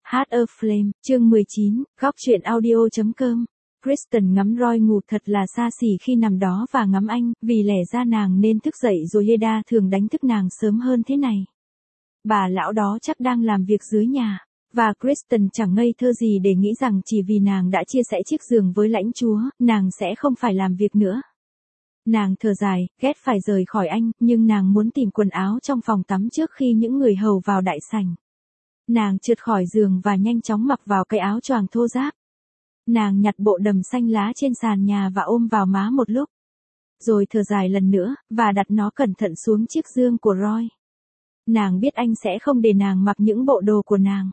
Heart of Flame, chương 19, góc truyện audio.com. Kristen ngắm Roy ngủ thật là xa xỉ khi nằm đó và ngắm anh, vì lẽ ra nàng nên thức dậy rồi Hedda thường đánh thức nàng sớm hơn thế này. Bà lão đó chắc đang làm việc dưới nhà, và Kristen chẳng ngây thơ gì để nghĩ rằng chỉ vì nàng đã chia sẻ chiếc giường với lãnh chúa, nàng sẽ không phải làm việc nữa. Nàng thở dài, ghét phải rời khỏi anh, nhưng nàng muốn tìm quần áo trong phòng tắm trước khi những người hầu vào đại sảnh. Nàng trượt khỏi giường và nhanh chóng mặc vào cái áo choàng thô ráp. Nàng nhặt bộ đầm xanh lá trên sàn nhà và ôm vào má một lúc. Rồi thở dài lần nữa, và đặt nó cẩn thận xuống chiếc giường của Roy. Nàng biết anh sẽ không để nàng mặc những bộ đồ của nàng.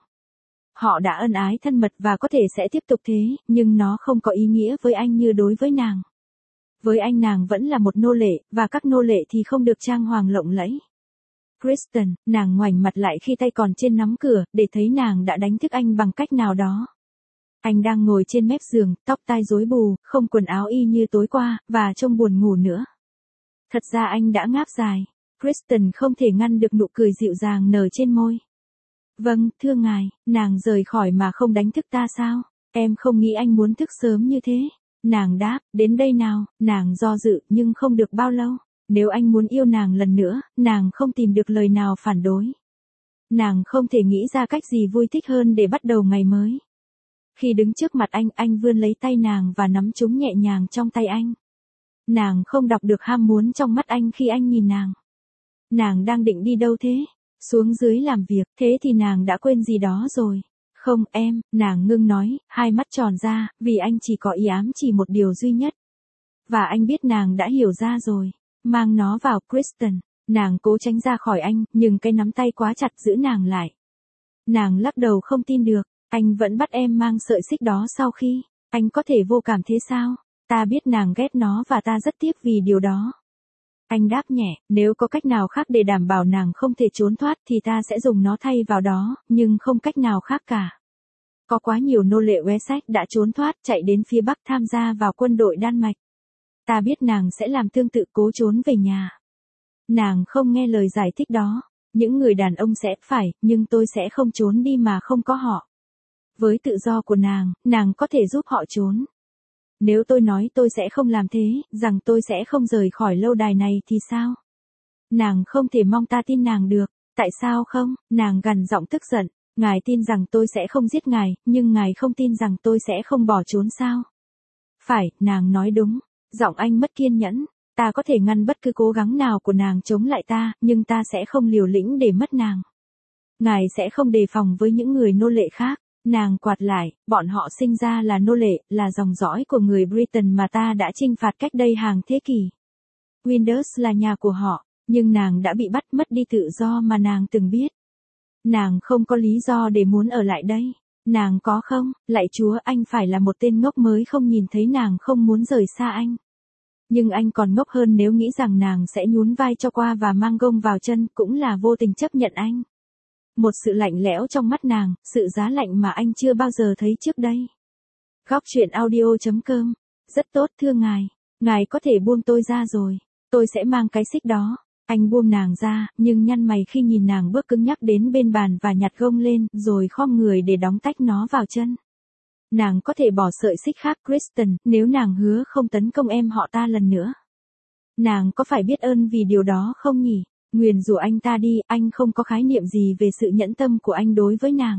Họ đã ân ái thân mật và có thể sẽ tiếp tục thế, nhưng nó không có ý nghĩa với anh như đối với nàng. Với anh nàng vẫn là một nô lệ, và các nô lệ thì không được trang hoàng lộng lẫy. Kristen, nàng ngoảnh mặt lại khi tay còn trên nắm cửa, để thấy nàng đã đánh thức anh bằng cách nào đó. Anh đang ngồi trên mép giường, tóc tai rối bù, không quần áo y như tối qua, và trông buồn ngủ nữa. Thật ra anh đã ngáp dài. Kristen không thể ngăn được nụ cười dịu dàng nở trên môi. Vâng, thưa ngài, nàng rời khỏi mà không đánh thức ta sao? Em không nghĩ anh muốn thức sớm như thế. Nàng đáp, đến đây nào, nàng do dự nhưng không được bao lâu. Nếu anh muốn yêu nàng lần nữa, nàng không tìm được lời nào phản đối. Nàng không thể nghĩ ra cách gì vui thích hơn để bắt đầu ngày mới. Khi đứng trước mặt anh vươn lấy tay nàng và nắm chúng nhẹ nhàng trong tay anh. Nàng không đọc được ham muốn trong mắt anh khi anh nhìn nàng. Nàng đang định đi đâu thế? Xuống dưới làm việc, thế thì nàng đã quên gì đó rồi. Không em, nàng ngưng nói, hai mắt tròn ra, vì anh chỉ có ý ám chỉ một điều duy nhất. Và anh biết nàng đã hiểu ra rồi. Mang nó vào, Kristen. Nàng cố tránh ra khỏi anh, nhưng cái nắm tay quá chặt giữ nàng lại. Nàng lắc đầu không tin được, anh vẫn bắt em mang sợi xích đó sau khi. Anh có thể vô cảm thế sao? Ta biết nàng ghét nó và ta rất tiếc vì điều đó. Anh đáp nhẹ, nếu có cách nào khác để đảm bảo nàng không thể trốn thoát thì ta sẽ dùng nó thay vào đó, nhưng không cách nào khác cả. Có quá nhiều nô lệ Wessex đã trốn thoát, chạy đến phía Bắc tham gia vào quân đội Đan Mạch. Ta biết nàng sẽ làm tương tự, cố trốn về nhà. Nàng không nghe lời giải thích đó. Những người đàn ông sẽ phải, nhưng tôi sẽ không trốn đi mà không có họ. Với tự do của nàng có thể giúp họ trốn. Nếu tôi nói tôi sẽ không làm thế, rằng tôi sẽ không rời khỏi lâu đài này thì sao? Nàng không thể mong ta tin nàng được. Tại sao không? Nàng gằn giọng tức giận. Ngài tin rằng tôi sẽ không giết ngài, nhưng ngài không tin rằng tôi sẽ không bỏ trốn sao? Phải, nàng nói đúng. Giọng anh mất kiên nhẫn. Ta có thể ngăn bất cứ cố gắng nào của nàng chống lại ta, nhưng ta sẽ không liều lĩnh để mất nàng. Ngài sẽ không đề phòng với những người nô lệ khác. Nàng quạt lại, bọn họ sinh ra là nô lệ, là dòng dõi của người Britain mà ta đã chinh phạt cách đây hàng thế kỷ. Winders là nhà của họ, nhưng nàng đã bị bắt mất đi tự do mà nàng từng biết. Nàng không có lý do để muốn ở lại đây. Nàng có không? Lạy Chúa, anh phải là một tên ngốc mới không nhìn thấy nàng không muốn rời xa anh. Nhưng anh còn ngốc hơn nếu nghĩ rằng nàng sẽ nhún vai cho qua và mang gông vào chân, cũng là vô tình chấp nhận anh. Một sự lạnh lẽo trong mắt nàng, sự giá lạnh mà anh chưa bao giờ thấy trước đây. Góc truyện audio.com. Rất tốt thưa ngài. Ngài có thể buông tôi ra rồi. Tôi sẽ mang cái xích đó. Anh buông nàng ra, nhưng nhăn mày khi nhìn nàng bước cứng nhắc đến bên bàn và nhặt gông lên, rồi khom người để đóng tách nó vào chân. Nàng có thể bỏ sợi xích khác, Kristen, nếu nàng hứa không tấn công em họ ta lần nữa. Nàng có phải biết ơn vì điều đó không nhỉ? Nguyền rủa anh ta đi, anh không có khái niệm gì về sự nhẫn tâm của anh đối với nàng.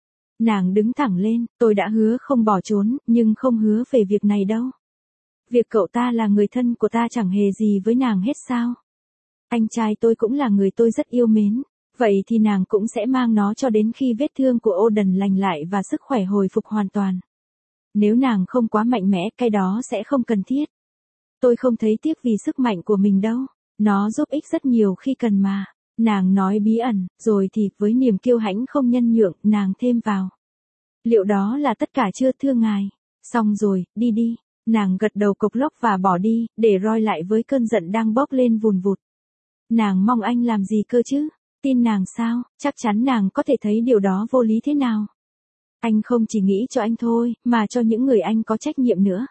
Nàng đứng thẳng lên, tôi đã hứa không bỏ trốn, nhưng không hứa về việc này đâu. Việc cậu ta là người thân của ta chẳng hề gì với nàng hết sao? Anh trai tôi cũng là người tôi rất yêu mến. Vậy thì nàng cũng sẽ mang nó cho đến khi vết thương của Odin lành lại và sức khỏe hồi phục hoàn toàn. Nếu nàng không quá mạnh mẽ, cái đó sẽ không cần thiết. Tôi không thấy tiếc vì sức mạnh của mình đâu. Nó giúp ích rất nhiều khi cần mà. Nàng nói bí ẩn, rồi thì với niềm kiêu hãnh không nhân nhượng, nàng thêm vào. Liệu đó là tất cả chưa thưa ngài? Xong rồi, đi đi. Nàng gật đầu cộc lốc và bỏ đi, để Roy lại với cơn giận đang bốc lên vùn vụt. Nàng mong anh làm gì cơ chứ? Tin nàng sao? Chắc chắn nàng có thể thấy điều đó vô lý thế nào. Anh không chỉ nghĩ cho anh thôi, mà cho những người anh có trách nhiệm nữa.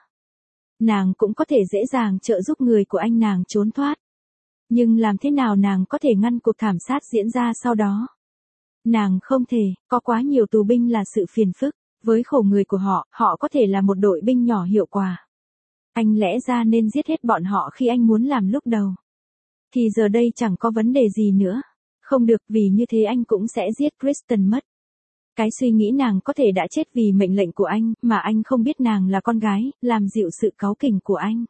Nàng cũng có thể dễ dàng trợ giúp người của anh nàng trốn thoát. Nhưng làm thế nào nàng có thể ngăn cuộc thảm sát diễn ra sau đó? Nàng không thể, có quá nhiều tù binh là sự phiền phức. Với khổ người của họ, họ có thể là một đội binh nhỏ hiệu quả. Anh lẽ ra nên giết hết bọn họ khi anh muốn làm lúc đầu. Thì giờ đây chẳng có vấn đề gì nữa. Không được, vì như thế anh cũng sẽ giết Kristen mất. Cái suy nghĩ nàng có thể đã chết vì mệnh lệnh của anh, mà anh không biết nàng là con gái, làm dịu sự cáu kỉnh của anh.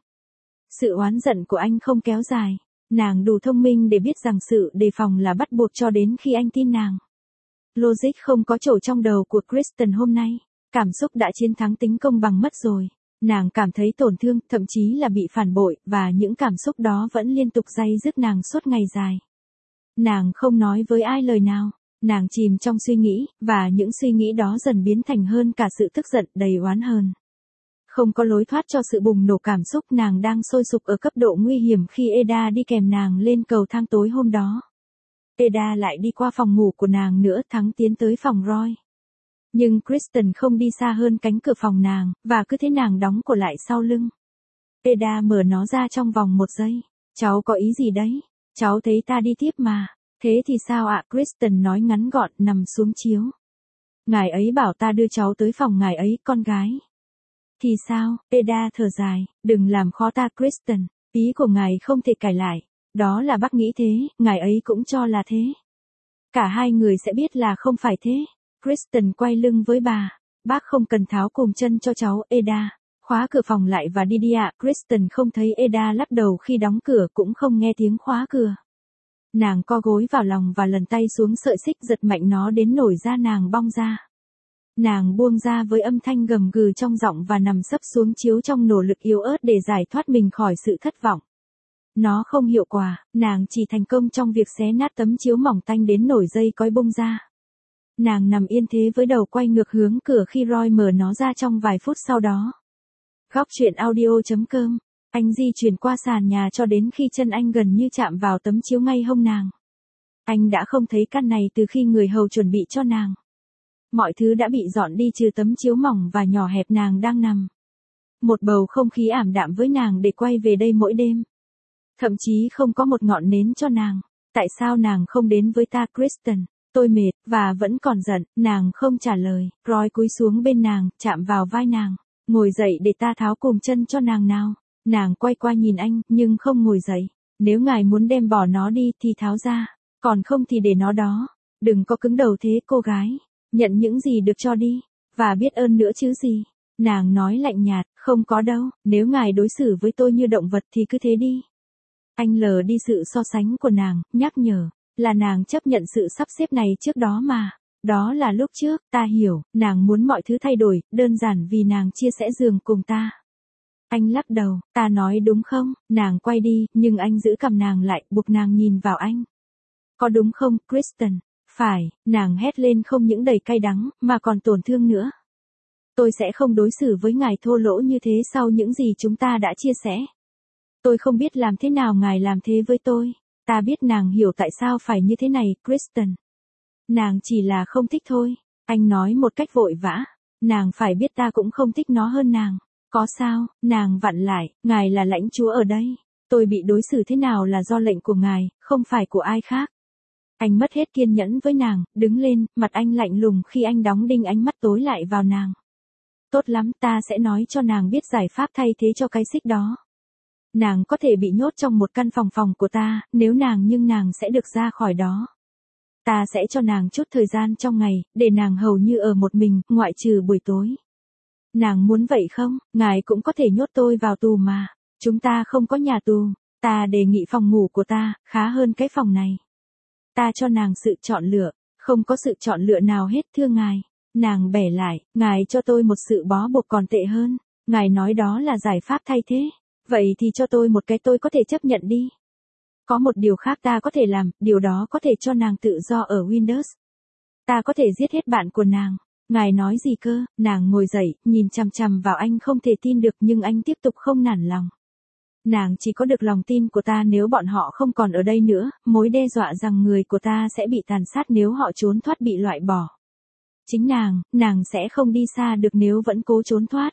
Sự oán giận của anh không kéo dài. Nàng đủ thông minh để biết rằng sự đề phòng là bắt buộc cho đến khi anh tin nàng. Logic không có chỗ trong đầu của Kristen hôm nay. Cảm xúc đã chiến thắng tính công bằng mất rồi. Nàng cảm thấy tổn thương, thậm chí là bị phản bội, và những cảm xúc đó vẫn liên tục day dứt nàng suốt ngày dài. Nàng không nói với ai lời nào. Nàng chìm trong suy nghĩ, và những suy nghĩ đó dần biến thành hơn cả sự tức giận đầy oán hờn. Không có lối thoát cho sự bùng nổ cảm xúc, nàng đang sôi sục ở cấp độ nguy hiểm khi Eda đi kèm nàng lên cầu thang tối hôm đó. Eda lại đi qua phòng ngủ của nàng nữa, thắng tiến tới phòng Roy. Nhưng Kristen không đi xa hơn cánh cửa phòng nàng, và cứ thế nàng đóng cửa lại sau lưng. Eda mở nó ra trong vòng 1 giây. Cháu có ý gì đấy? Cháu thấy ta đi tiếp mà. Thế thì sao ạ? Kristen nói ngắn gọn, nằm xuống chiếu. Ngài ấy bảo ta đưa cháu tới phòng ngài ấy, con gái. Thì sao? Eda thở dài, đừng làm khó ta Kristen, ý của ngài không thể cải lại. Đó là bác nghĩ thế, ngài ấy cũng cho là thế. Cả hai người sẽ biết là không phải thế. Kristen quay lưng với bà. Bác không cần tháo cùm chân cho cháu, Eda. Khóa cửa phòng lại và đi đi ạ. Kristen không thấy Eda lắc đầu khi đóng cửa, cũng không nghe tiếng khóa cửa. Nàng co gối vào lòng và lần tay xuống sợi xích, giật mạnh nó đến nổi da nàng bong ra. Nàng buông ra với âm thanh gầm gừ trong giọng và nằm sấp xuống chiếu trong nỗ lực yếu ớt để giải thoát mình khỏi sự thất vọng. Nó không hiệu quả, nàng chỉ thành công trong việc xé nát tấm chiếu mỏng tanh đến nổi dây cói bung ra. Nàng nằm yên thế với đầu quay ngược hướng cửa khi Roy mở nó ra trong vài phút sau đó. Góc truyện audio.com. Anh di chuyển qua sàn nhà cho đến khi chân anh gần như chạm vào tấm chiếu ngay hông nàng. Anh đã không thấy căn này từ khi người hầu chuẩn bị cho nàng. Mọi thứ đã bị dọn đi trừ tấm chiếu mỏng và nhỏ hẹp nàng đang nằm. Một bầu không khí ảm đạm với nàng để quay về đây mỗi đêm. Thậm chí không có một ngọn nến cho nàng. Tại sao nàng không đến với ta Kristen? Tôi mệt, và vẫn còn giận. Nàng không trả lời. Roy cúi xuống bên nàng, chạm vào vai nàng. Ngồi dậy để ta tháo cùm chân cho nàng nào. Nàng quay qua nhìn anh, nhưng không ngồi dậy. Nếu ngài muốn đem bỏ nó đi thì tháo ra. Còn không thì để nó đó. Đừng có cứng đầu thế cô gái. Nhận những gì được cho đi. Và biết ơn nữa chứ gì. Nàng nói lạnh nhạt, không có đâu. Nếu ngài đối xử với tôi như động vật thì cứ thế đi. Anh lờ đi sự so sánh của nàng, nhắc nhở. Là nàng chấp nhận sự sắp xếp này trước đó mà. Đó là lúc trước, ta hiểu, nàng muốn mọi thứ thay đổi, đơn giản vì nàng chia sẻ giường cùng ta. Anh lắc đầu, ta nói đúng không? Nàng quay đi, nhưng anh giữ cầm nàng lại, buộc nàng nhìn vào anh. Có đúng không, Kristen? Phải, nàng hét lên không những đầy cay đắng, mà còn tổn thương nữa. Tôi sẽ không đối xử với ngài thô lỗ như thế sau những gì chúng ta đã chia sẻ. Tôi không biết làm thế nào ngài làm thế với tôi. Ta biết nàng hiểu tại sao phải như thế này, Kristen. Nàng chỉ là không thích thôi. Anh nói một cách vội vã. Nàng phải biết ta cũng không thích nó hơn nàng. Có sao? Nàng vặn lại, ngài là lãnh chúa ở đây. Tôi bị đối xử thế nào là do lệnh của ngài, không phải của ai khác. Anh mất hết kiên nhẫn với nàng, đứng lên, mặt anh lạnh lùng khi anh đóng đinh ánh mắt tối lại vào nàng. Tốt lắm, ta sẽ nói cho nàng biết giải pháp thay thế cho cái xích đó. Nàng có thể bị nhốt trong một căn phòng của ta, nếu nhưng nàng sẽ được ra khỏi đó. Ta sẽ cho nàng chút thời gian trong ngày, để nàng hầu như ở một mình, ngoại trừ buổi tối. Nàng muốn vậy không? Ngài cũng có thể nhốt tôi vào tù mà. Chúng ta không có nhà tù. Ta đề nghị phòng ngủ của ta, khá hơn cái phòng này. Ta cho nàng sự chọn lựa. Không có sự chọn lựa nào hết thưa ngài. Nàng bẻ lại, ngài cho tôi một sự bó buộc còn tệ hơn. Ngài nói đó là giải pháp thay thế. Vậy thì cho tôi một cái tôi có thể chấp nhận đi. Có một điều khác ta có thể làm, điều đó có thể cho nàng tự do ở Windows. Ta có thể giết hết bạn của nàng. Ngài nói gì cơ? Nàng ngồi dậy, nhìn chằm chằm vào anh không thể tin được, nhưng anh tiếp tục không nản lòng. Nàng chỉ có được lòng tin của ta nếu bọn họ không còn ở đây nữa, mối đe dọa rằng người của ta sẽ bị tàn sát nếu họ trốn thoát bị loại bỏ. Chính nàng sẽ không đi xa được nếu vẫn cố trốn thoát.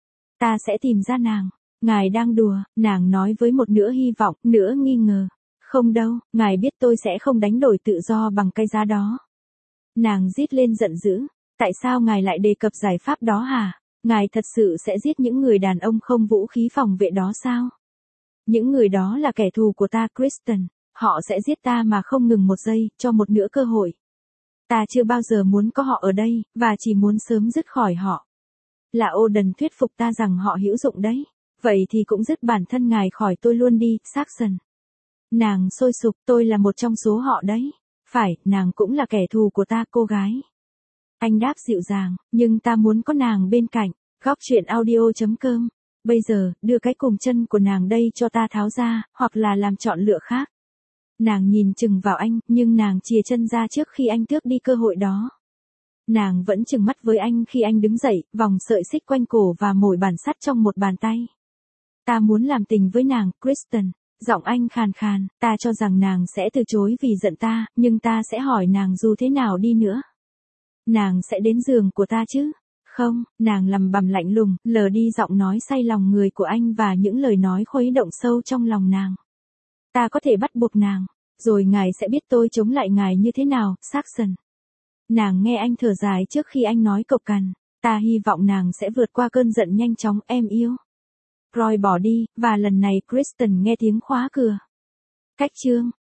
Ta sẽ tìm ra nàng. Ngài đang đùa, nàng nói với một nửa hy vọng, nửa nghi ngờ. Không đâu, ngài biết tôi sẽ không đánh đổi tự do bằng cái giá đó. Nàng rít lên giận dữ. Tại sao ngài lại đề cập giải pháp đó hả? Ngài thật sự sẽ giết những người đàn ông không vũ khí phòng vệ đó sao? Những người đó là kẻ thù của ta, Kristen. Họ sẽ giết ta mà không ngừng một giây, cho một nữa cơ hội. Ta chưa bao giờ muốn có họ ở đây, và chỉ muốn sớm dứt khỏi họ. Là Odin thuyết phục ta rằng họ hữu dụng đấy. Vậy thì cũng dứt bản thân ngài khỏi tôi luôn đi, Saxon. Nàng sôi sục, tôi là một trong số họ đấy. Phải, nàng cũng là kẻ thù của ta, cô gái. Anh đáp dịu dàng, nhưng ta muốn có nàng bên cạnh. Góc truyện audio.com. Bây giờ, đưa cái cùm chân của nàng đây cho ta tháo ra, hoặc là làm chọn lựa khác. Nàng nhìn chừng vào anh, nhưng nàng chìa chân ra trước khi anh tước đi cơ hội đó. Nàng vẫn chừng mắt với anh khi anh đứng dậy, vòng sợi xích quanh cổ và mồi bản sắt trong một bàn tay. Ta muốn làm tình với nàng, Kristen. Giọng anh khàn khàn, ta cho rằng nàng sẽ từ chối vì giận ta, nhưng ta sẽ hỏi nàng dù thế nào đi nữa. Nàng sẽ đến giường của ta chứ? Không, nàng lầm bầm lạnh lùng, lờ đi giọng nói say lòng người của anh và những lời nói khuấy động sâu trong lòng nàng. Ta có thể bắt buộc nàng, rồi ngài sẽ biết tôi chống lại ngài như thế nào, Saxon. Nàng nghe anh thở dài trước khi anh nói cộc cằn, ta hy vọng nàng sẽ vượt qua cơn giận nhanh chóng, em yêu. Roy bỏ đi, và lần này Kristen nghe tiếng khóa cửa. Cách chương